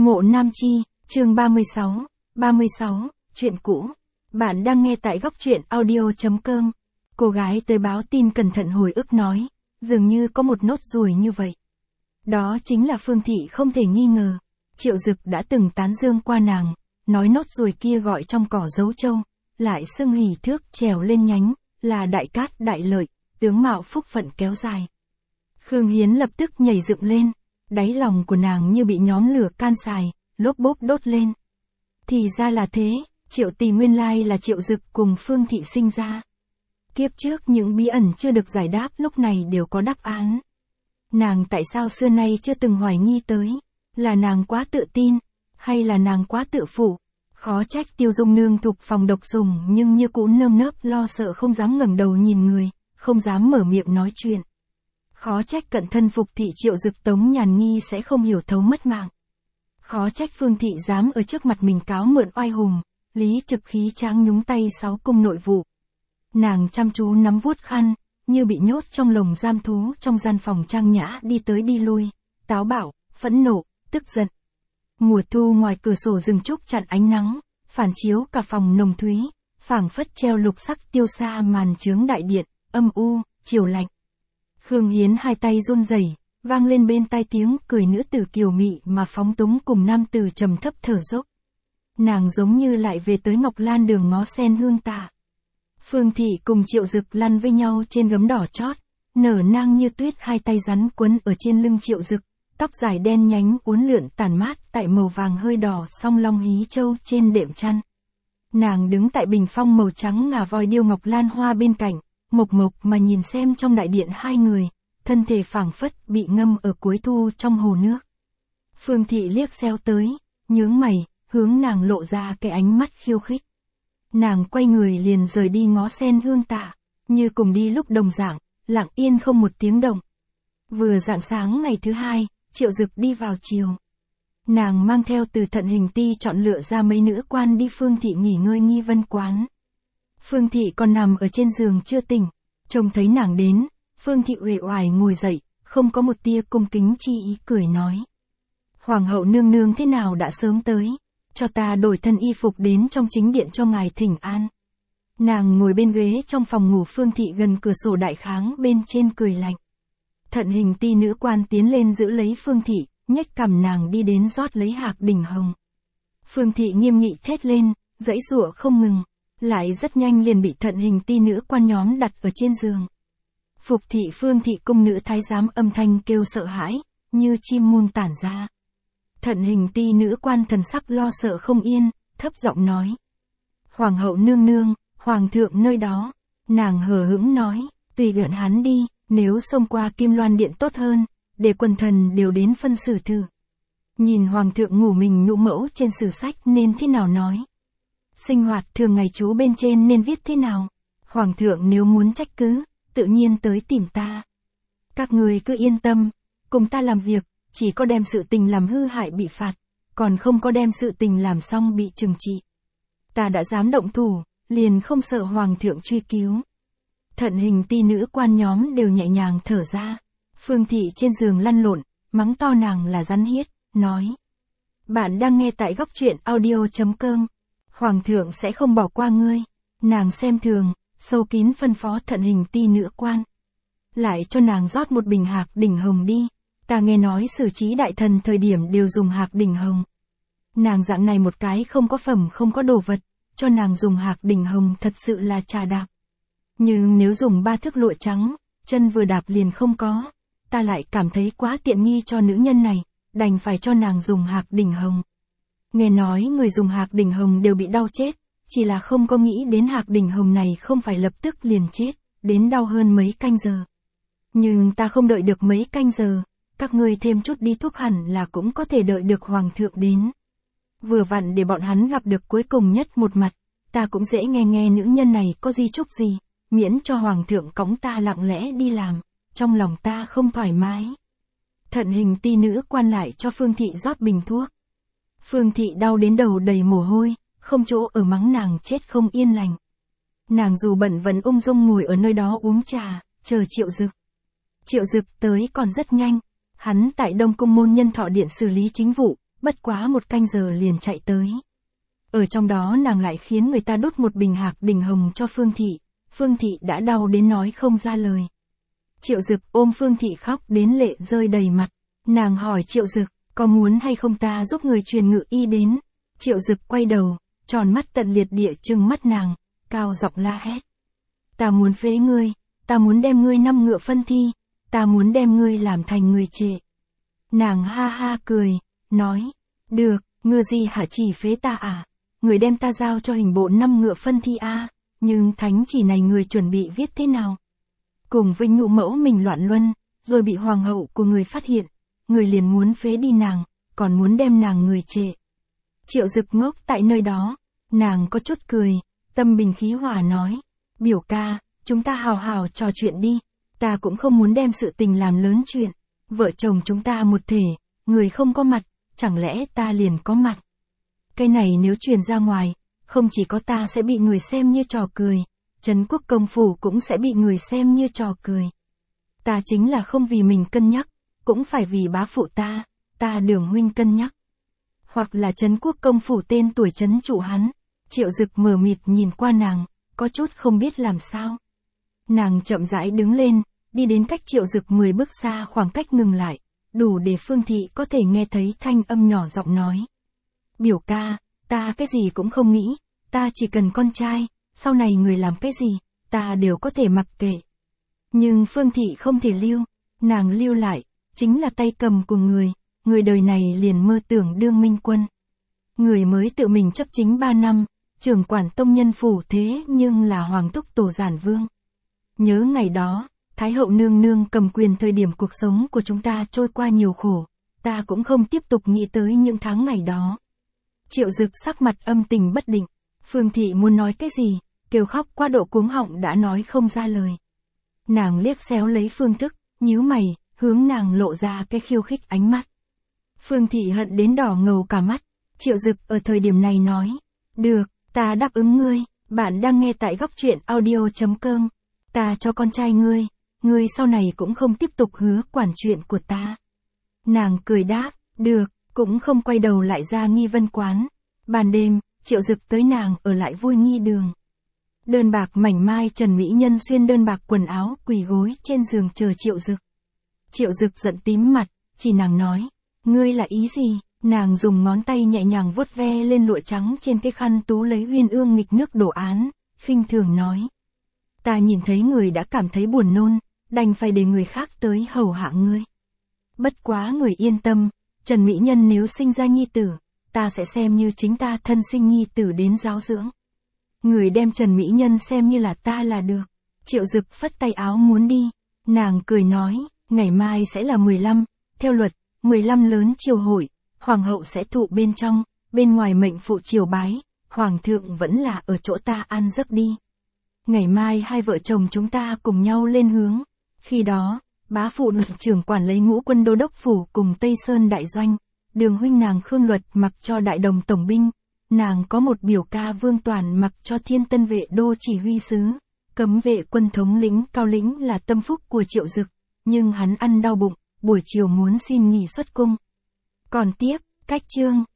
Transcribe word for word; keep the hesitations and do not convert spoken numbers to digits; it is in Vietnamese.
Mộ Nam Chi, chương ba mươi sáu, ba mươi sáu, chuyện cũ. Bạn đang nghe tại góc truyện audio.com. Cô gái tới báo tin cẩn thận hồi ức nói, dường như có một nốt ruồi như vậy. Đó chính là Phương Thị không thể nghi ngờ. Triệu Dực đã từng tán dương qua nàng, nói nốt ruồi kia gọi trong cỏ dấu châu, lại xưng hỉ thước trèo lên nhánh, là đại cát đại lợi, tướng mạo phúc phận kéo dài. Khương Hiến lập tức nhảy dựng lên, đáy lòng của nàng như bị nhóm lửa can xài, lốp bốp đốt lên. Thì ra là thế, Triệu Tỳ nguyên lai là Triệu Dực cùng Phương Thị sinh ra. Kiếp trước những bí ẩn chưa được giải đáp lúc này đều có đáp án. Nàng tại sao xưa nay chưa từng hoài nghi tới, là nàng quá tự tin, hay là nàng quá tự phụ? Khó trách Tiêu Dung nương thục phòng độc sùng nhưng như cũ nơm nớp lo sợ không dám ngẩng đầu nhìn người, không dám mở miệng nói chuyện. Khó trách cận thân Phục Thị Triệu Dực Tống Nhàn Nghi sẽ không hiểu thấu mất mạng. Khó trách Phương Thị dám ở trước mặt mình cáo mượn oai hùng, lý trực khí tráng nhúng tay sáu cung nội vụ. Nàng chăm chú nắm vuốt khăn, như bị nhốt trong lồng giam thú trong gian phòng trang nhã đi tới đi lui, táo bạo, phẫn nộ, tức giận. Mùa thu ngoài cửa sổ rừng trúc chặn ánh nắng, phản chiếu cả phòng nồng thúy, phảng phất treo lục sắc tiêu sa màn chướng đại điện, âm u, chiều lạnh. Khương Hiến hai tay run rẩy, vang lên bên tai tiếng cười nữ tử kiều mị mà phóng túng cùng nam tử trầm thấp thở dốc. Nàng giống như lại về tới Ngọc Lan đường ngó sen hương tạ. Phương Thị cùng Triệu Dực lăn với nhau trên gấm đỏ chót, nở nang như tuyết, hai tay rắn quấn ở trên lưng Triệu Dực, tóc dài đen nhánh uốn lượn tản mát tại màu vàng hơi đỏ song long hí châu trên đệm chăn. Nàng đứng tại bình phong màu trắng ngà voi điêu ngọc lan hoa bên cạnh, mộc mộc mà nhìn xem trong đại điện hai người, thân thể phảng phất bị ngâm ở cuối thu trong hồ nước. Phương Thị liếc xéo tới, nhướng mày, hướng nàng lộ ra cái ánh mắt khiêu khích. Nàng quay người liền rời đi ngó sen hương tạ, như cùng đi lúc đồng dạng, lặng yên không một tiếng động. Vừa rạng sáng ngày thứ hai, Triệu Dực đi vào chiều. Nàng mang theo từ Thận Hình Ti chọn lựa ra mấy nữ quan đi Phương Thị nghỉ ngơi nghi vân quán. Phương Thị còn nằm ở trên giường chưa tỉnh, trông thấy nàng đến, Phương Thị uể oải ngồi dậy, không có một tia cung kính chi ý, cười nói. Hoàng hậu nương nương thế nào đã sớm tới, cho ta đổi thân y phục đến trong chính điện cho ngài thỉnh an. Nàng ngồi bên ghế trong phòng ngủ Phương Thị gần cửa sổ đại kháng bên trên cười lạnh. Thận Hình Ti nữ quan tiến lên giữ lấy Phương Thị, nhếch cằm nàng đi đến rót lấy hạc đỉnh hồng. Phương Thị nghiêm nghị thét lên, giãy giụa không ngừng, lại rất nhanh liền bị Thận Hình Ti nữ quan nhóm đặt ở trên giường. Phục Thị Phương Thị cung nữ thái giám âm thanh kêu sợ hãi, như chim muông tản ra. Thận Hình Ti nữ quan thần sắc lo sợ không yên, thấp giọng nói. Hoàng hậu nương nương, hoàng thượng nơi đó. Nàng hờ hững nói, tùy gợn hắn đi, nếu xông qua Kim Loan điện tốt hơn, để quần thần đều đến phân xử thử. Nhìn hoàng thượng ngủ mình nhũ mẫu trên sử sách nên thế nào nói. Sinh hoạt thường ngày chú bên trên nên viết thế nào. Hoàng thượng nếu muốn trách cứ, tự nhiên tới tìm ta. Các người cứ yên tâm, cùng ta làm việc, chỉ có đem sự tình làm hư hại bị phạt, còn không có đem sự tình làm xong bị trừng trị. Ta đã dám động thủ, liền không sợ hoàng thượng truy cứu. Thận Hình Ti nữ quan nhóm đều nhẹ nhàng thở ra. Phương Thị trên giường lăn lộn, mắng to nàng là rắn hiết, nói. Bạn đang nghe tại góc truyện audio.com. Hoàng thượng sẽ không bỏ qua ngươi. Nàng xem thường, sâu kín phân phó Thận Hình Ti nữ quan. Lại cho nàng rót một bình hạc đỉnh hồng đi. Ta nghe nói xử trí đại thần thời điểm đều dùng hạc đỉnh hồng. Nàng dạng này một cái không có phẩm không có đồ vật, cho nàng dùng hạc đỉnh hồng thật sự là trà đạp. Nhưng nếu dùng ba thước lụa trắng, chân vừa đạp liền không có, ta lại cảm thấy quá tiện nghi cho nữ nhân này, đành phải cho nàng dùng hạc đỉnh hồng. Nghe nói người dùng hạc đỉnh hồng đều bị đau chết, chỉ là không có nghĩ đến hạc đỉnh hồng này không phải lập tức liền chết, đến đau hơn mấy canh giờ. Nhưng ta không đợi được mấy canh giờ, các ngươi thêm chút đi thuốc hẳn là cũng có thể đợi được hoàng thượng đến. Vừa vặn để bọn hắn gặp được cuối cùng nhất một mặt, ta cũng dễ nghe nghe nữ nhân này có di chúc gì, miễn cho hoàng thượng cõng ta lặng lẽ đi làm, trong lòng ta không thoải mái. Thận Hình Ti nữ quan lại cho Phương Thị rót bình thuốc. Phương Thị đau đến đầu đầy mồ hôi, không chỗ ở mắng nàng chết không yên lành. Nàng dù bận vẫn ung dung ngồi ở nơi đó uống trà, chờ Triệu Dực. Triệu Dực tới còn rất nhanh, hắn tại Đông Cung môn nhân thọ điện xử lý chính vụ, bất quá một canh giờ liền chạy tới. Ở trong đó nàng lại khiến người ta đốt một bình hạc đỉnh hồng cho Phương Thị, Phương Thị đã đau đến nói không ra lời. Triệu Dực ôm Phương Thị khóc đến lệ rơi đầy mặt, nàng hỏi Triệu Dực, có muốn hay không ta giúp người truyền ngự y đến? Triệu Dực quay đầu, tròn mắt tận liệt địa trừng mắt nàng, cao giọng la hét. Ta muốn phế ngươi, ta muốn đem ngươi năm ngựa phân thi, ta muốn đem ngươi làm thành người trệ. Nàng ha ha cười, nói, được, ngựa gì hả, chỉ phế ta à? Người đem ta giao cho hình bộ năm ngựa phân thi a, nhưng thánh chỉ này người chuẩn bị viết thế nào? Cùng với nhũ mẫu mình loạn luân, rồi bị hoàng hậu của người phát hiện, người liền muốn phế đi nàng, còn muốn đem nàng người trệ. Triệu Dực ngốc tại nơi đó, nàng có chút cười, tâm bình khí hòa nói, biểu ca, chúng ta hào hào trò chuyện đi, ta cũng không muốn đem sự tình làm lớn chuyện, vợ chồng chúng ta một thể, người không có mặt, chẳng lẽ ta liền có mặt. Cái này nếu truyền ra ngoài, không chỉ có ta sẽ bị người xem như trò cười, Trấn Quốc công phủ cũng sẽ bị người xem như trò cười. Ta chính là không vì mình cân nhắc, cũng phải vì bá phụ ta, ta Đường huynh cân nhắc. Hoặc là Trấn Quốc công phủ tên tuổi trấn trụ hắn. Triệu Dực mờ mịt nhìn qua nàng, có chút không biết làm sao. Nàng chậm rãi đứng lên, đi đến cách Triệu Dực mười bước xa, khoảng cách ngừng lại, đủ để Phương Thị có thể nghe thấy thanh âm nhỏ giọng nói. Biểu ca, ta cái gì cũng không nghĩ, ta chỉ cần con trai, sau này người làm cái gì, ta đều có thể mặc kệ. Nhưng Phương Thị không thể lưu, nàng lưu lại, chính là tay cầm của người, người đời này liền mơ tưởng đương minh quân. Người mới tự mình chấp chính ba năm, trưởng quản tông nhân phủ thế nhưng là Hoàng Thúc Tổ Giản Vương. Nhớ ngày đó, Thái hậu nương nương cầm quyền thời điểm cuộc sống của chúng ta trôi qua nhiều khổ, ta cũng không tiếp tục nghĩ tới những tháng ngày đó. Triệu Dực sắc mặt âm tình bất định, Phương Thị muốn nói cái gì, kêu khóc qua độ cuống họng đã nói không ra lời. Nàng liếc xéo lấy Phương Thức, nhíu mày, hướng nàng lộ ra cái khiêu khích ánh mắt. Phương Thị hận đến đỏ ngầu cả mắt, Triệu Dực ở thời điểm này nói, được, ta đáp ứng ngươi, bạn đang nghe tại góc truyện audio chấm com, ta cho con trai ngươi, ngươi sau này cũng không tiếp tục hứa quản chuyện của ta. Nàng cười đáp, được, cũng không quay đầu lại ra Nghi Vân quán. Ban đêm, Triệu Dực tới nàng ở lại Vui Nghi đường. Đơn bạc mảnh mai Trần Mỹ Nhân xuyên đơn bạc quần áo quỳ gối trên giường chờ Triệu Dực. Triệu Dực giận tím mặt, chỉ nàng nói, ngươi là ý gì? Nàng dùng ngón tay nhẹ nhàng vuốt ve lên lụa trắng trên cái khăn tú lấy uyên ương nghịch nước đổ án, khinh thường nói. Ta nhìn thấy người đã cảm thấy buồn nôn, đành phải để người khác tới hầu hạ ngươi. Bất quá người yên tâm, Trần Mỹ Nhân nếu sinh ra nhi tử, ta sẽ xem như chính ta thân sinh nhi tử đến giáo dưỡng. Người đem Trần Mỹ Nhân xem như là ta là được. Triệu Dực phất tay áo muốn đi, nàng cười nói, ngày mai sẽ là mười lăm, theo luật, mười lăm lớn triều hội, hoàng hậu sẽ thụ bên trong, bên ngoài mệnh phụ triều bái, hoàng thượng vẫn là ở chỗ ta ăn giấc đi. Ngày mai hai vợ chồng chúng ta cùng nhau lên hướng, khi đó, bá phụ được trưởng quản lấy ngũ quân đô đốc phủ cùng Tây Sơn đại doanh, Đường huynh nàng Khương Luật mặc cho đại đồng tổng binh, nàng có một biểu ca Vương Toàn mặc cho thiên tân vệ đô chỉ huy sứ, cấm vệ quân thống lĩnh Cao Lĩnh là tâm phúc của Triệu Dực, nhưng hắn ăn đau bụng, buổi chiều muốn xin nghỉ xuất cung. Còn tiếp, cách chương